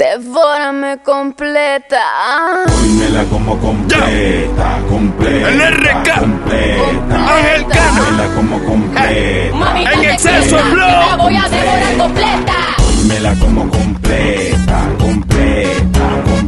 Devórame completa. Hoy me la como completa, completa. El RK, completa. Ángel Cano. Me la como completa. Mamita, En exceso, te flow. la voy a devorar completa. Hoy me la como completa, completa,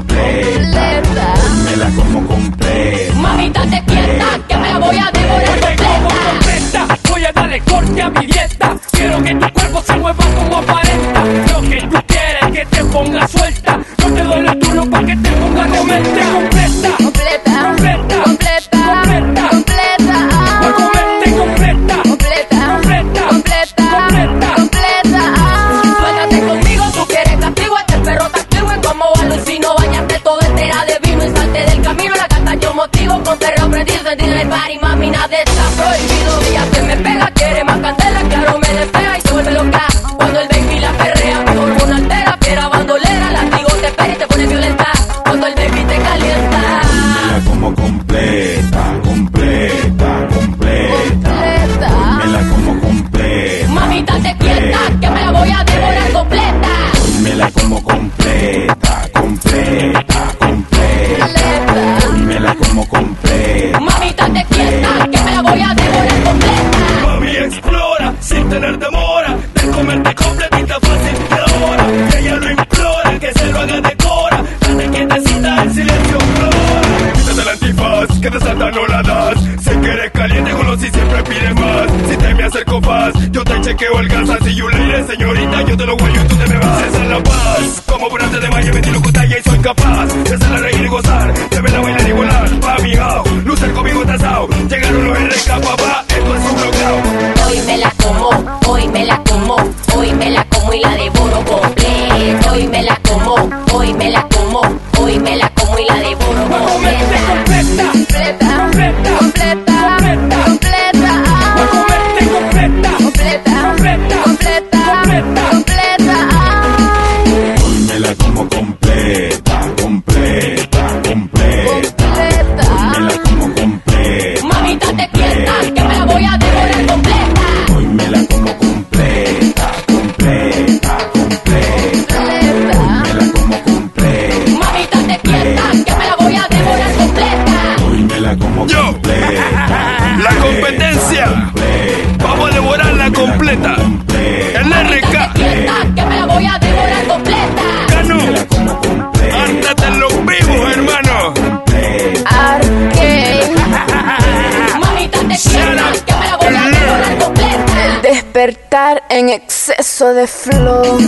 completa. Hoy me la como completa. Mamita, te quieta, que me la voy a devorar Te como completa. completa, voy a darle corte a mi dieta. Quiero que tu cuerpo se mueva como aparenta. Lo que tú quieres que te ponga suelta. No te duele el turno pa' que te ponga comerte completa. Completa, Completa, completa, completa. completa. Pa' comerte completa. Completa, Completa, completa, completa. completa. Suéltate conmigo, tú quieres castigo. Este perro te activo en como alucino. Bañate todo entera de vino y salte del camino. La gata yo motivo con cerro prendido. Sentir el party, mami, nada está prohibido. Ella se me pega, quiere más candela. Claro, me desea y se vuelve loca. Cuando el baby la perrea, mi hormona altera. Fiera bandolera, látigo te pega y te pone violenta. Cuando el baby te calienta. Me la como completa, completa, completa. Completa. Me la como completa. Mamita, te quieta, que me la voy a devorar completa. Hoy me la como completa, completa, completa. Hoy me la como completa. Mamita, te quieta, que me la voy a devorar completa. Mami, explora sin tener demora. De comerte completita fácil de ahora. Ella lo implora, que se lo haga de cora. Date quietecita, el silencio flora. Quítate el antifaz, que de santa no la das. Sé que eres caliente, con los y siempre pides más. Si te me acerco faz, yo te chequeo el gas. Así you lady, señorita, yo te lo guayo y tú te me vas. Esa es la paz, como por antes de mayo, me tiro con y soy capaz. De hacer la reír y gozar, de verla bailar y volar. Mami, how, lucer conmigo tasao. Llegaron los RK, papá, esto es un knockout. Hoy me la como, hoy me la como, hoy me la como y la devoro completa. Hoy me la como, hoy me la como, hoy me la como y la devoro Pa' comerte completa. completa. Completa, Completa, completa, completa. pa' comerte completa. Completa, Completa, completa, completa. completa. Hoy me la como completa, completa, completa. Hoy me la como completa. Mamita, te quieta, que me la voy a devorar completa. Hoy me la como completa, completa, completa. Hoy me la como completa. Mamita, te quieta, que me la voy a devorar completa. Hoy me la como Yo. completa. La competencia, vamos a devorarla completa. El Mamita, te RK, quieta, que me la voy a devorar completa. Cano, Me la como completa. ártate en los vivos, hermano. Arcade. Mamita, te quieta, que me la voy a devorar completa. Despertar en exceso de flow.